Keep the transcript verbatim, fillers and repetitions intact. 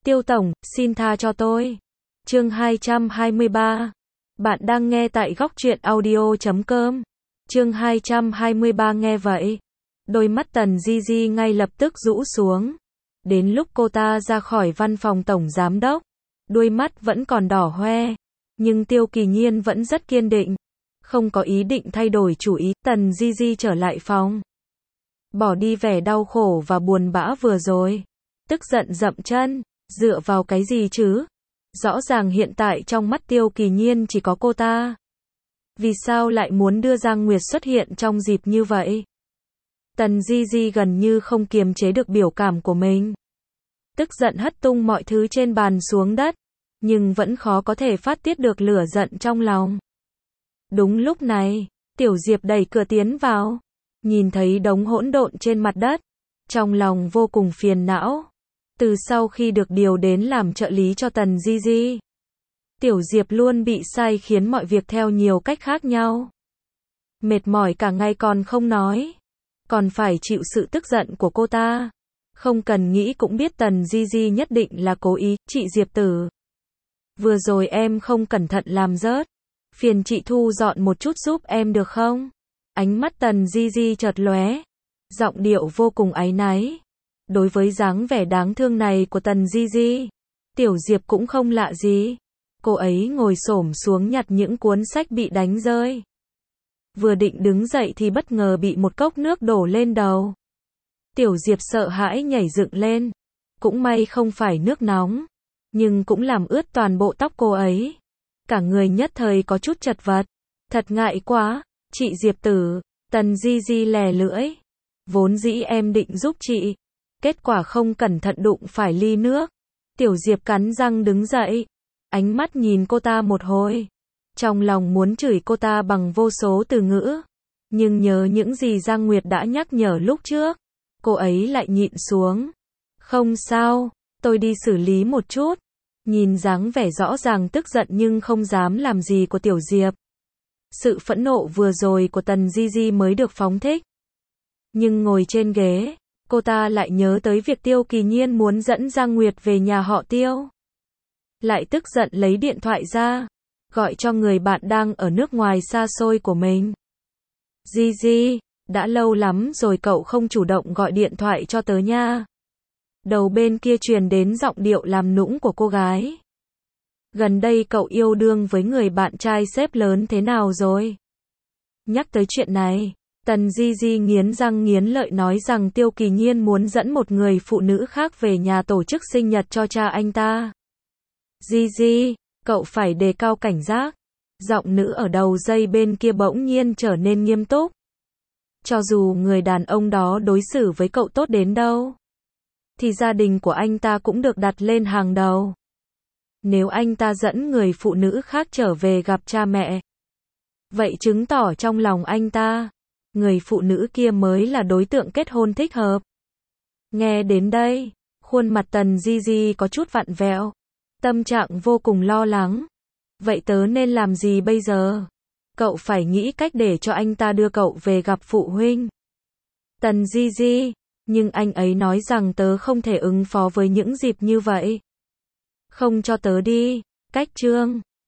Tiêu tổng, xin tha cho tôi. Chương hai trăm hai mươi ba. Bạn đang nghe tại góc truyện audio chấm com. Chương hai trăm hai mươi ba nghe vậy. Đôi mắt Tần Di Di ngay lập tức rũ xuống. Đến lúc cô ta ra khỏi văn phòng tổng giám đốc, đôi mắt vẫn còn đỏ hoe. Nhưng Tiêu Kỳ Nhiên vẫn rất kiên định. Không có ý định thay đổi chủ ý. Tần Di Di trở lại phòng. Bỏ đi vẻ đau khổ và buồn bã vừa rồi. Tức giận dậm chân. Dựa vào cái gì chứ? Rõ ràng hiện tại trong mắt Tiêu Kỳ Nhiên chỉ có cô ta. Vì sao lại muốn đưa Giang Nguyệt xuất hiện trong dịp như vậy? Tần Di Di gần như không kiềm chế được biểu cảm của mình. Tức giận hất tung mọi thứ trên bàn xuống đất. Nhưng vẫn khó có thể phát tiết được lửa giận trong lòng. Đúng lúc này, Tiểu Diệp đẩy cửa tiến vào. Nhìn thấy đống hỗn độn trên mặt đất. Trong lòng vô cùng phiền não. Từ sau khi được điều đến làm trợ lý cho Tần Di Di, Tiểu Diệp luôn bị sai khiến mọi việc theo nhiều cách khác nhau. Mệt mỏi cả ngày còn không nói, còn phải chịu sự tức giận của cô ta. Không cần nghĩ cũng biết Tần Di Di nhất định là cố ý. Chị Diệp tử, vừa rồi em không cẩn thận làm rớt, phiền chị thu dọn một chút giúp em được không? Ánh mắt Tần Di Di chợt lóe, giọng điệu vô cùng áy náy. Đối với dáng vẻ đáng thương này của Tần Di Di, Tiểu Diệp cũng không lạ gì. Cô ấy ngồi xổm xuống nhặt những cuốn sách bị đánh rơi. Vừa định đứng dậy thì bất ngờ bị một cốc nước đổ lên đầu. Tiểu Diệp sợ hãi nhảy dựng lên. Cũng may không phải nước nóng, nhưng cũng làm ướt toàn bộ tóc cô ấy. Cả người nhất thời có chút chật vật. Thật ngại quá, chị Diệp tử. Tần Di Di lè lưỡi. Vốn dĩ em định giúp chị, kết quả không cẩn thận đụng phải ly nước. Tiểu Diệp cắn răng đứng dậy. Ánh mắt nhìn cô ta một hồi. Trong lòng muốn chửi cô ta bằng vô số từ ngữ. Nhưng nhớ những gì Giang Nguyệt đã nhắc nhở lúc trước, cô ấy lại nhịn xuống. Không sao, tôi đi xử lý một chút. Nhìn dáng vẻ rõ ràng tức giận nhưng không dám làm gì của Tiểu Diệp. Sự phẫn nộ vừa rồi của Tần Di Di mới được phóng thích. Nhưng ngồi trên ghế, cô ta lại nhớ tới việc Tiêu Kỳ Nhiên muốn dẫn Giang Nguyệt về nhà họ Tiêu. Lại tức giận lấy điện thoại ra, gọi cho người bạn đang ở nước ngoài xa xôi của mình. Di Di, đã lâu lắm rồi cậu không chủ động gọi điện thoại cho tớ nha. Đầu bên kia truyền đến giọng điệu làm nũng của cô gái. Gần đây cậu yêu đương với người bạn trai sếp lớn thế nào rồi? Nhắc tới chuyện này, Tần Di Di nghiến răng nghiến lợi nói rằng Tiêu Kỳ Nhiên muốn dẫn một người phụ nữ khác về nhà tổ chức sinh nhật cho cha anh ta. Di Di, cậu phải đề cao cảnh giác. Giọng nữ ở đầu dây bên kia bỗng nhiên trở nên nghiêm túc. Cho dù người đàn ông đó đối xử với cậu tốt đến đâu, thì gia đình của anh ta cũng được đặt lên hàng đầu. Nếu anh ta dẫn người phụ nữ khác trở về gặp cha mẹ, vậy chứng tỏ trong lòng anh ta, người phụ nữ kia mới là đối tượng kết hôn thích hợp. Nghe đến đây, khuôn mặt Tần Di Di có chút vặn vẹo. Tâm trạng vô cùng lo lắng. Vậy tớ nên làm gì bây giờ? Cậu phải nghĩ cách để cho anh ta đưa cậu về gặp phụ huynh. Tần Di Di, nhưng anh ấy nói rằng tớ không thể ứng phó với những dịp như vậy. Không cho tớ đi. Cách chương